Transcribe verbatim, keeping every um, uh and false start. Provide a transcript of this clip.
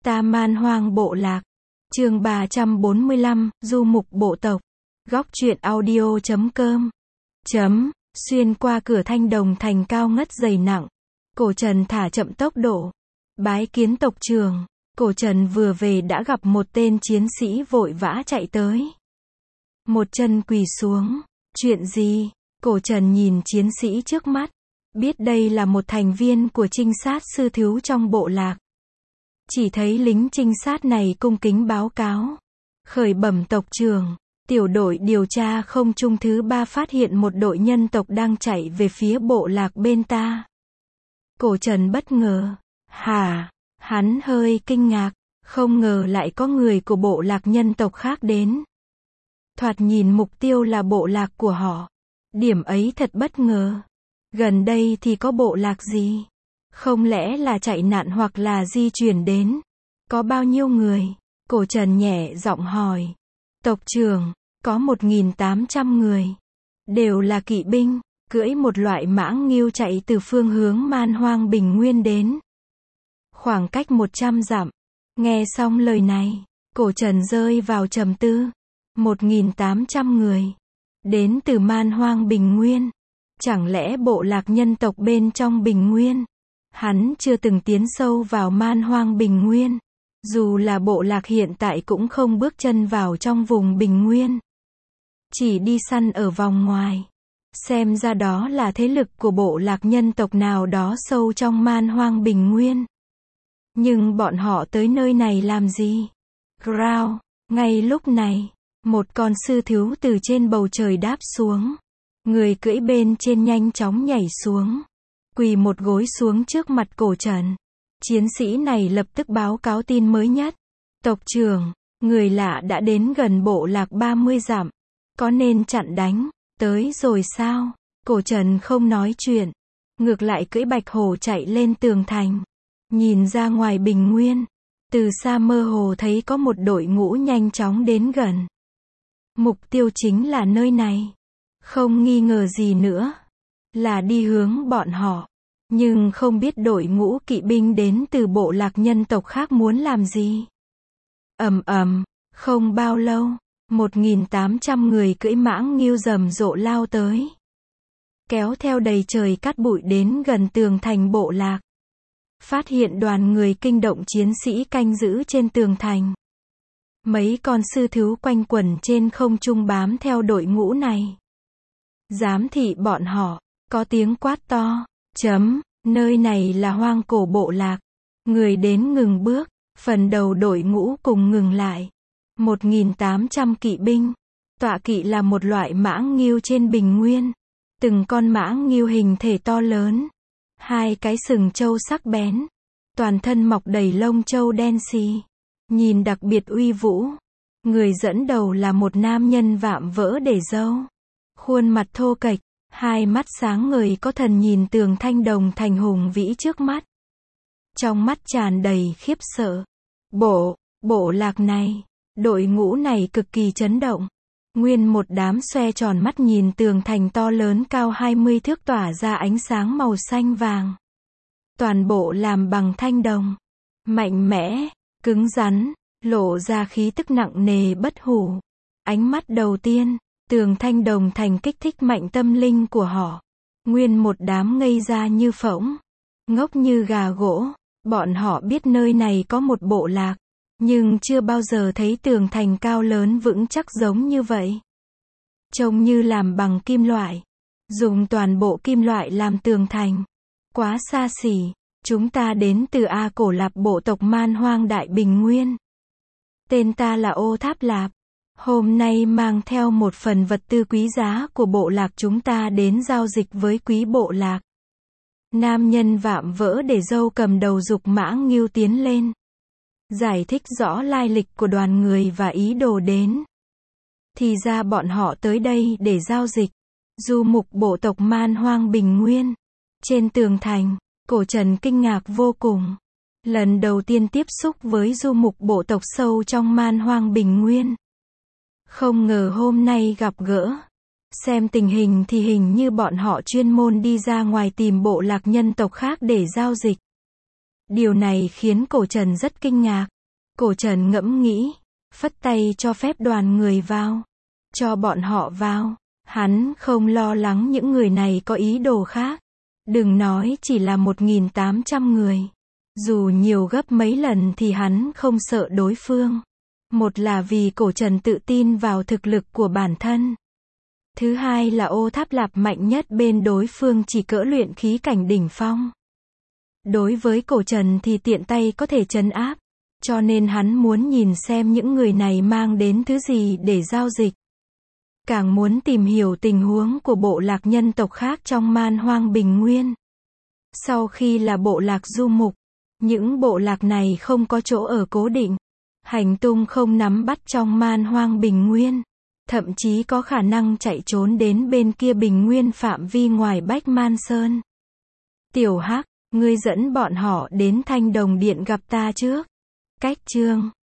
Ta man hoang bộ lạc. Chương ba trăm bốn mươi lăm, du mục bộ tộc. Góc truyện audio chấm com. Chấm, xuyên qua cửa thanh đồng thành cao ngất dày nặng. Cổ Trần thả chậm tốc độ. Bái kiến tộc trưởng. Cổ Trần vừa về đã gặp một tên chiến sĩ vội vã chạy tới. Một chân quỳ xuống. Chuyện gì? Cổ Trần nhìn chiến sĩ trước mắt. Biết đây là một thành viên của trinh sát sư thiếu trong bộ lạc. Chỉ thấy lính trinh sát này cung kính báo cáo. Khởi bẩm tộc trưởng, tiểu đội điều tra không trung thứ ba phát hiện một đội nhân tộc đang chạy về phía bộ lạc bên ta. Cổ Trần bất ngờ. Hả? Hắn hơi kinh ngạc, không ngờ lại có người của bộ lạc nhân tộc khác đến. Thoạt nhìn mục tiêu là bộ lạc của họ. Điểm ấy thật bất ngờ. Gần đây thì có bộ lạc gì? Không lẽ là chạy nạn hoặc là di chuyển đến? Có bao nhiêu người? Cổ Trần nhẹ giọng hỏi. Tộc trưởng, có một nghìn tám trăm người. Đều là kỵ binh, cưỡi một loại mã ngưu chạy từ phương hướng man hoang bình nguyên đến. Khoảng cách một trăm dặm. Nghe xong lời này, Cổ Trần rơi vào trầm tư. một nghìn tám trăm người. Đến từ man hoang bình nguyên. Chẳng lẽ bộ lạc nhân tộc bên trong bình nguyên? Hắn chưa từng tiến sâu vào man hoang bình nguyên. Dù là bộ lạc hiện tại cũng không bước chân vào trong vùng bình nguyên. Chỉ đi săn ở vòng ngoài. Xem ra đó là thế lực của bộ lạc nhân tộc nào đó sâu trong man hoang bình nguyên. Nhưng bọn họ tới nơi này làm gì? Growl. Ngay lúc này, một con sư thiếu từ trên bầu trời đáp xuống. Người cưỡi bên trên nhanh chóng nhảy xuống. Quỳ một gối xuống trước mặt Cổ Trần. Chiến sĩ này lập tức báo cáo tin mới nhất. Tộc trưởng, người lạ đã đến gần bộ lạc ba mươi dặm. Có nên chặn đánh? Tới rồi sao? Cổ Trần không nói chuyện. Ngược lại cưỡi bạch hổ chạy lên tường thành. Nhìn ra ngoài bình nguyên. Từ xa mơ hồ thấy có một đội ngũ nhanh chóng đến gần. Mục tiêu chính là nơi này. Không nghi ngờ gì nữa. Là đi hướng bọn họ. Nhưng không biết đội ngũ kỵ binh đến từ bộ lạc nhân tộc khác muốn làm gì. Ầm ầm, không bao lâu, một nghìn tám trăm người cưỡi mã ngưu rầm rộ lao tới. Kéo theo đầy trời cát bụi đến gần tường thành bộ lạc. Phát hiện đoàn người kinh động chiến sĩ canh giữ trên tường thành. Mấy con sư thiếu quanh quẩn trên không trung bám theo đội ngũ này. Giám thị bọn họ, có tiếng quát to. Chấm, nơi này là hoang cổ bộ lạc. Người đến ngừng bước, phần đầu đội ngũ cùng ngừng lại. một nghìn tám trăm kỵ binh. Tọa kỵ là một loại mã ngưu trên bình nguyên. Từng con mã ngưu hình thể to lớn. Hai cái sừng trâu sắc bén. Toàn thân mọc đầy lông trâu đen xì. Nhìn đặc biệt uy vũ. Người dẫn đầu là một nam nhân vạm vỡ để râu. Khuôn mặt thô kệch. Hai mắt sáng ngời có thần nhìn tường thanh đồng thành hùng vĩ trước mắt. Trong mắt tràn đầy khiếp sợ. Bộ, bộ lạc này, đội ngũ này cực kỳ chấn động. Nguyên một đám xoe tròn mắt nhìn tường thành to lớn cao hai mươi thước tỏa ra ánh sáng màu xanh vàng. Toàn bộ làm bằng thanh đồng. Mạnh mẽ, cứng rắn, lộ ra khí tức nặng nề bất hủ. Ánh mắt đầu tiên. Tường thanh đồng thành kích thích mạnh tâm linh của họ. Nguyên một đám ngây ra như phỗng. Ngốc như gà gỗ. Bọn họ biết nơi này có một bộ lạc. Nhưng chưa bao giờ thấy tường thành cao lớn vững chắc giống như vậy. Trông như làm bằng kim loại. Dùng toàn bộ kim loại làm tường thành. Quá xa xỉ. Chúng ta đến từ A Cổ Lạp bộ tộc man hoang đại bình nguyên. Tên ta là Ô Tháp Lạp. Hôm nay mang theo một phần vật tư quý giá của bộ lạc chúng ta đến giao dịch với quý bộ lạc. Nam nhân vạm vỡ để râu cầm đầu giục mã ngưu tiến lên. Giải thích rõ lai lịch của đoàn người và ý đồ đến. Thì ra bọn họ tới đây để giao dịch. Du mục bộ tộc man hoang bình nguyên. Trên tường thành, Cổ Trần kinh ngạc vô cùng. Lần đầu tiên tiếp xúc với du mục bộ tộc sâu trong man hoang bình nguyên. Không ngờ hôm nay gặp gỡ. Xem tình hình thì hình như bọn họ chuyên môn đi ra ngoài tìm bộ lạc nhân tộc khác để giao dịch. Điều này khiến Cổ Trần rất kinh ngạc. Cổ Trần ngẫm nghĩ, phất tay cho phép đoàn người vào. Cho bọn họ vào. Hắn không lo lắng những người này có ý đồ khác. Đừng nói chỉ là một nghìn tám trăm người. Dù nhiều gấp mấy lần thì hắn không sợ đối phương. Một là vì Cổ Trần tự tin vào thực lực của bản thân. Thứ hai là Ô Tháp Lạp mạnh nhất bên đối phương chỉ cỡ luyện khí cảnh đỉnh phong. Đối với Cổ Trần thì tiện tay có thể trấn áp. Cho nên hắn muốn nhìn xem những người này mang đến thứ gì để giao dịch. Càng muốn tìm hiểu tình huống của bộ lạc nhân tộc khác trong Man Hoang Bình Nguyên. Sau khi là bộ lạc du mục, những bộ lạc này không có chỗ ở cố định. Hành tung không nắm bắt trong Man Hoang Bình Nguyên. Thậm chí có khả năng chạy trốn đến bên kia Bình Nguyên phạm vi ngoài Bách Man Sơn. Tiểu Hắc, ngươi dẫn bọn họ đến Thanh Đồng Điện gặp ta trước. Cách chương